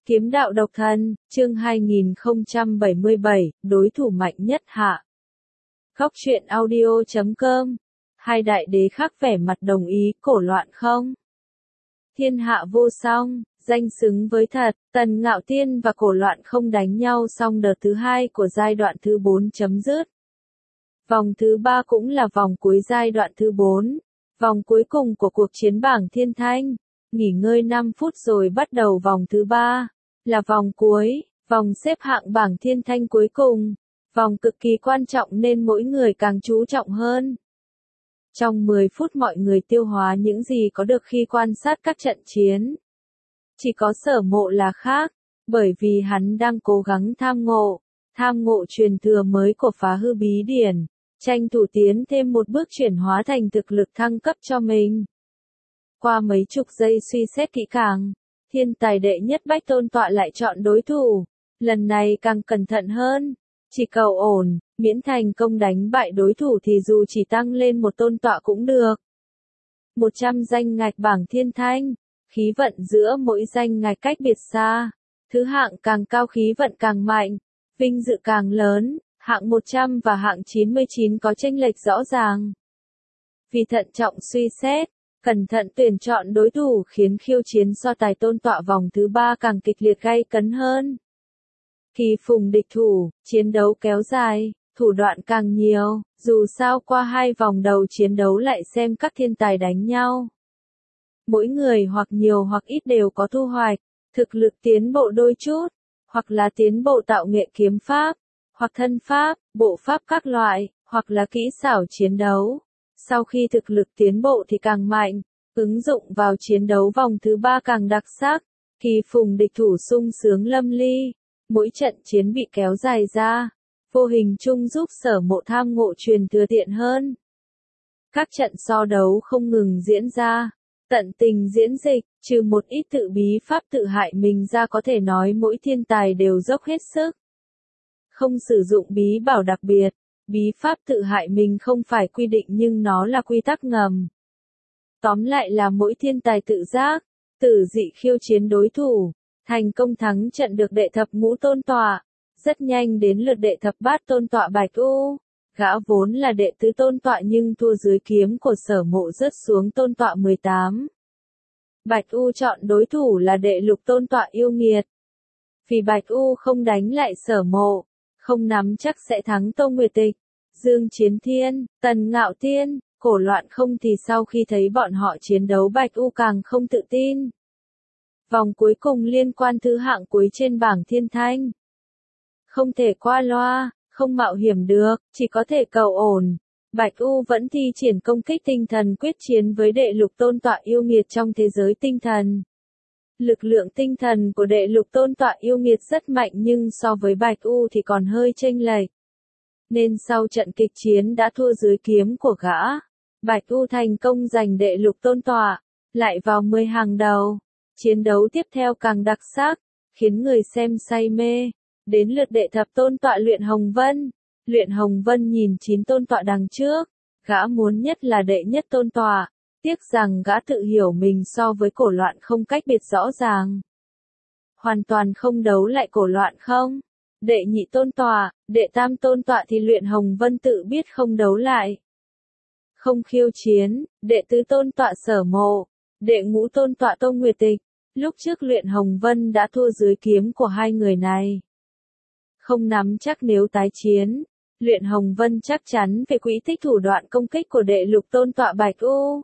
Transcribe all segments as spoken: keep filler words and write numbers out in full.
Kiếm đạo độc thân, chương hai nghìn không trăm bảy mươi bảy, đối thủ mạnh nhất hạ. Góc truyện audio chấm com. Hai đại đế khác vẻ mặt đồng ý, cổ loạn không? Thiên hạ vô song, danh xứng với thật, Tần Ngạo Tiên và cổ loạn không đánh nhau xong đợt thứ hai của giai đoạn thứ bốn chấm dứt. Vòng thứ ba cũng là vòng cuối giai đoạn thứ bốn, vòng cuối cùng của cuộc chiến bảng thiên thanh. Nghỉ ngơi năm phút rồi bắt đầu vòng thứ ba, là vòng cuối, vòng xếp hạng bảng thiên thanh cuối cùng. Vòng cực kỳ quan trọng nên mỗi người càng chú trọng hơn. Trong mười phút mọi người tiêu hóa những gì có được khi quan sát các trận chiến. Chỉ có Sở Mộ là khác, bởi vì hắn đang cố gắng tham ngộ, tham ngộ truyền thừa mới của Phá Hư Bí Điển, tranh thủ tiến thêm một bước chuyển hóa thành thực lực thăng cấp cho mình. Qua mấy chục giây suy xét kỹ càng, thiên tài đệ nhất Bách Tôn Tọa lại chọn đối thủ, lần này càng cẩn thận hơn, chỉ cầu ổn, miễn thành công đánh bại đối thủ thì dù chỉ tăng lên một tôn tọa cũng được. một trăm danh ngạch bảng thiên thanh, khí vận giữa mỗi danh ngạch cách biệt xa, thứ hạng càng cao khí vận càng mạnh, vinh dự càng lớn, hạng một trăm và hạng chín mươi chín có chênh lệch rõ ràng. Vì thận trọng suy xét, cẩn thận tuyển chọn đối thủ khiến khiêu chiến so tài tôn tọa vòng thứ ba càng kịch liệt gay cấn hơn. Kỳ phùng địch thủ, chiến đấu kéo dài, thủ đoạn càng nhiều, dù sao qua hai vòng đầu chiến đấu lại xem các thiên tài đánh nhau. Mỗi người hoặc nhiều hoặc ít đều có thu hoạch, thực lực tiến bộ đôi chút, hoặc là tiến bộ tạo nghệ kiếm pháp, hoặc thân pháp, bộ pháp các loại, hoặc là kỹ xảo chiến đấu. Sau khi thực lực tiến bộ thì càng mạnh, ứng dụng vào chiến đấu vòng thứ ba càng đặc sắc, kỳ phùng địch thủ sung sướng lâm ly, mỗi trận chiến bị kéo dài ra, vô hình chung giúp Sở Mộ tham ngộ truyền thừa tiện hơn. Các trận so đấu không ngừng diễn ra, tận tình diễn dịch, trừ một ít tự bí pháp tự hại mình ra có thể nói mỗi thiên tài đều dốc hết sức. Không sử dụng bí bảo đặc biệt. Bí pháp tự hại mình không phải quy định nhưng nó là quy tắc ngầm. Tóm lại là mỗi thiên tài tự giác, tử dị khiêu chiến đối thủ, thành công thắng trận được đệ thập ngũ tôn tọa. Rất nhanh đến lượt đệ thập bát tôn tọa Bạch U. Gã vốn là đệ tứ tôn tọa nhưng thua dưới kiếm của Sở Mộ rớt xuống tôn tọa mười tám. Bạch U chọn đối thủ là đệ lục tôn tọa Yêu Nghiệt. Vì Bạch U không đánh lại Sở Mộ, không nắm chắc sẽ thắng Tô Nguyệt Tịch, Dương Chiến Thiên, Tần Ngạo Tiên, cổ loạn không thì sau khi thấy bọn họ chiến đấu Bạch U càng không tự tin. Vòng cuối cùng liên quan thứ hạng cuối trên bảng thiên thanh. Không thể qua loa, không mạo hiểm được, chỉ có thể cầu ổn. Bạch U vẫn thi triển công kích tinh thần quyết chiến với đệ lục tôn tọa Yêu Nghiệt trong thế giới tinh thần. Lực lượng tinh thần của đệ lục tôn tọa Yêu Nghiệt rất mạnh nhưng so với Bạch U thì còn hơi chênh lệch. Nên sau trận kịch chiến đã thua dưới kiếm của gã. Bạch U thành công giành đệ lục tôn tọa, lại vào mười hàng đầu. Chiến đấu tiếp theo càng đặc sắc, khiến người xem say mê. Đến lượt đệ thập tôn tọa Luyện Hồng Vân. Luyện Hồng Vân nhìn chín tôn tọa đằng trước, gã muốn nhất là đệ nhất tôn tọa. Tiếc rằng gã tự hiểu mình so với cổ loạn không cách biệt rõ ràng. Hoàn toàn không đấu lại cổ loạn không. Đệ nhị tôn tọa, đệ tam tôn tọa thì Luyện Hồng Vân tự biết không đấu lại. Không khiêu chiến, đệ tứ tôn tọa Sở Mộ, đệ ngũ tôn tọa Tô Nguyệt Tịch. Lúc trước Luyện Hồng Vân đã thua dưới kiếm của hai người này. Không nắm chắc nếu tái chiến, Luyện Hồng Vân chắc chắn về quỹ tích thủ đoạn công kích của đệ lục tôn tọa Bạch U.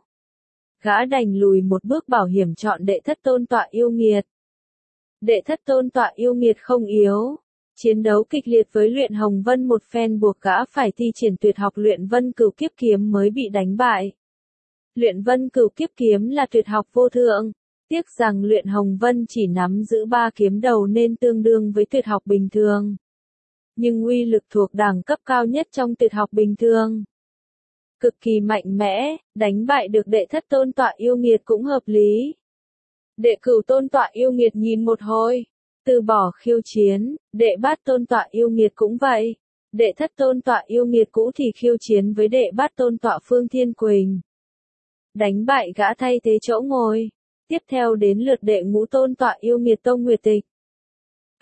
Gã đành lùi một bước bảo hiểm chọn đệ thất tôn tọa Yêu Nghiệt. Đệ thất tôn tọa Yêu Nghiệt không yếu. Chiến đấu kịch liệt với Luyện Hồng Vân một phen buộc gã phải thi triển tuyệt học Luyện Vân Cửu Kiếp Kiếm mới bị đánh bại. Luyện Vân Cửu Kiếp Kiếm là tuyệt học vô thượng. Tiếc rằng Luyện Hồng Vân chỉ nắm giữ ba kiếm đầu nên tương đương với tuyệt học bình thường. Nhưng uy lực thuộc đẳng cấp cao nhất trong tuyệt học bình thường. Cực kỳ mạnh mẽ, đánh bại được đệ thất tôn tọa Yêu Nghiệt cũng hợp lý. Đệ cửu tôn tọa Yêu Nghiệt nhìn một hồi, từ bỏ khiêu chiến, đệ bát tôn tọa Yêu Nghiệt cũng vậy. Đệ thất tôn tọa Yêu Nghiệt cũ thì khiêu chiến với đệ bát tôn tọa Phương Thiên Quỳnh. Đánh bại gã thay thế chỗ ngồi. Tiếp theo đến lượt đệ ngũ tôn tọa Yêu Nghiệt Tô Nguyệt Tịch.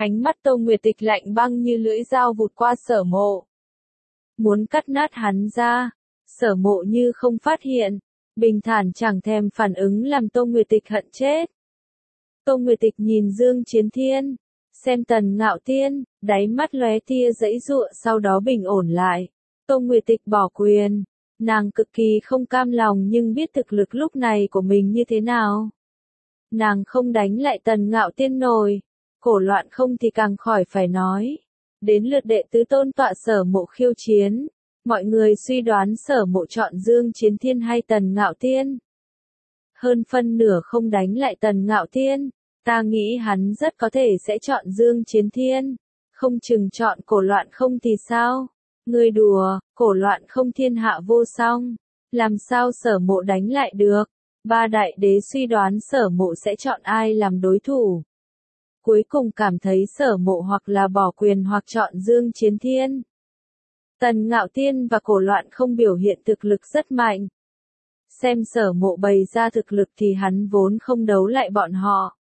Ánh mắt Tô Nguyệt Tịch lạnh băng như lưỡi dao vụt qua Sở Mộ. Muốn cắt nát hắn ra, Sở Mộ như không phát hiện, bình thản chẳng thèm phản ứng làm Tô Nguyệt Tịch hận chết. Tô Nguyệt Tịch nhìn Dương Chiến Thiên, xem Tần Ngạo Tiên, đáy mắt lóe tia giãy giụa sau đó bình ổn lại. Tô Nguyệt Tịch bỏ quyền, nàng cực kỳ không cam lòng nhưng biết thực lực lúc này của mình như thế nào. Nàng không đánh lại Tần Ngạo Tiên nổi, Cổ Loạn không thì càng khỏi phải nói. Đến lượt đệ tứ tôn tọa Sở Mộ khiêu chiến, mọi người suy đoán Sở Mộ chọn Dương Chiến Thiên hay Tần Ngạo Tiên. Hơn phân nửa không đánh lại Tần Ngạo Tiên, ta nghĩ hắn rất có thể sẽ chọn Dương Chiến Thiên, không chừng chọn Cổ Loạn không thì sao? Ngươi đùa, Cổ Loạn không thiên hạ vô song, làm sao Sở Mộ đánh lại được? Ba đại đế suy đoán Sở Mộ sẽ chọn ai làm đối thủ. Cuối cùng cảm thấy Sở Mộ hoặc là bỏ quyền hoặc chọn Dương Chiến Thiên. Tần Ngạo Tiên và Cổ Loạn không biểu hiện thực lực rất mạnh. Xem Sở Mộ bày ra thực lực thì hắn vốn không đấu lại bọn họ.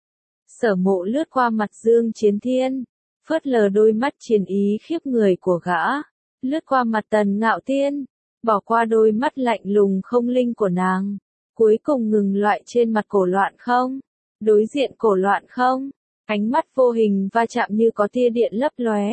Sở Mộ lướt qua mặt Dương Chiến Thiên, phớt lờ đôi mắt chiến ý khiếp người của gã, lướt qua mặt Tần Ngạo Tiên, bỏ qua đôi mắt lạnh lùng không linh của nàng, cuối cùng ngừng loại trên mặt Cổ Loạn không, đối diện Cổ Loạn không, ánh mắt vô hình va chạm như có tia điện lấp lóe.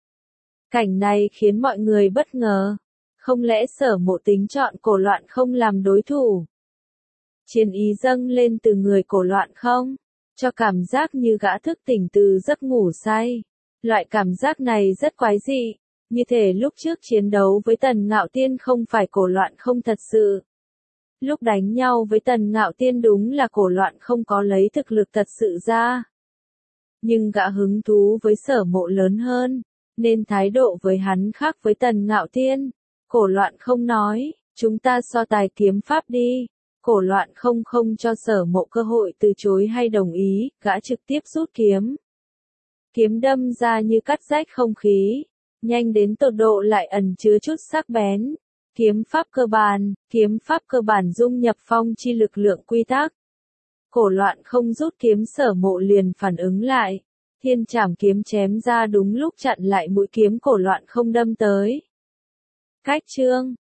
Cảnh này khiến mọi người bất ngờ, không lẽ Sở Mộ tính chọn Cổ Loạn không làm đối thủ? Chiến ý dâng lên từ người Cổ Loạn không, cho cảm giác như gã thức tỉnh từ giấc ngủ say. Loại cảm giác này rất quái dị, như thể lúc trước chiến đấu với Tần Ngạo Tiên không phải Cổ Loạn không thật sự. Lúc đánh nhau với Tần Ngạo Tiên đúng là Cổ Loạn không có lấy thực lực thật sự ra. Nhưng gã hứng thú với Sở Mộ lớn hơn, nên thái độ với hắn khác với Tần Ngạo Tiên. Cổ Loạn không nói, chúng ta so tài kiếm pháp đi. Cổ Loạn không không cho Sở Mộ cơ hội từ chối hay đồng ý, gã trực tiếp rút kiếm. Kiếm đâm ra như cắt rách không khí, nhanh đến tột độ lại ẩn chứa chút sắc bén. Kiếm pháp cơ bản, kiếm pháp cơ bản dung nhập phong chi lực lượng quy tắc. Cổ Loạn không rút kiếm Sở Mộ liền phản ứng lại. Thiên trảm kiếm chém ra đúng lúc chặn lại mũi kiếm Cổ Loạn không đâm tới. Cách chương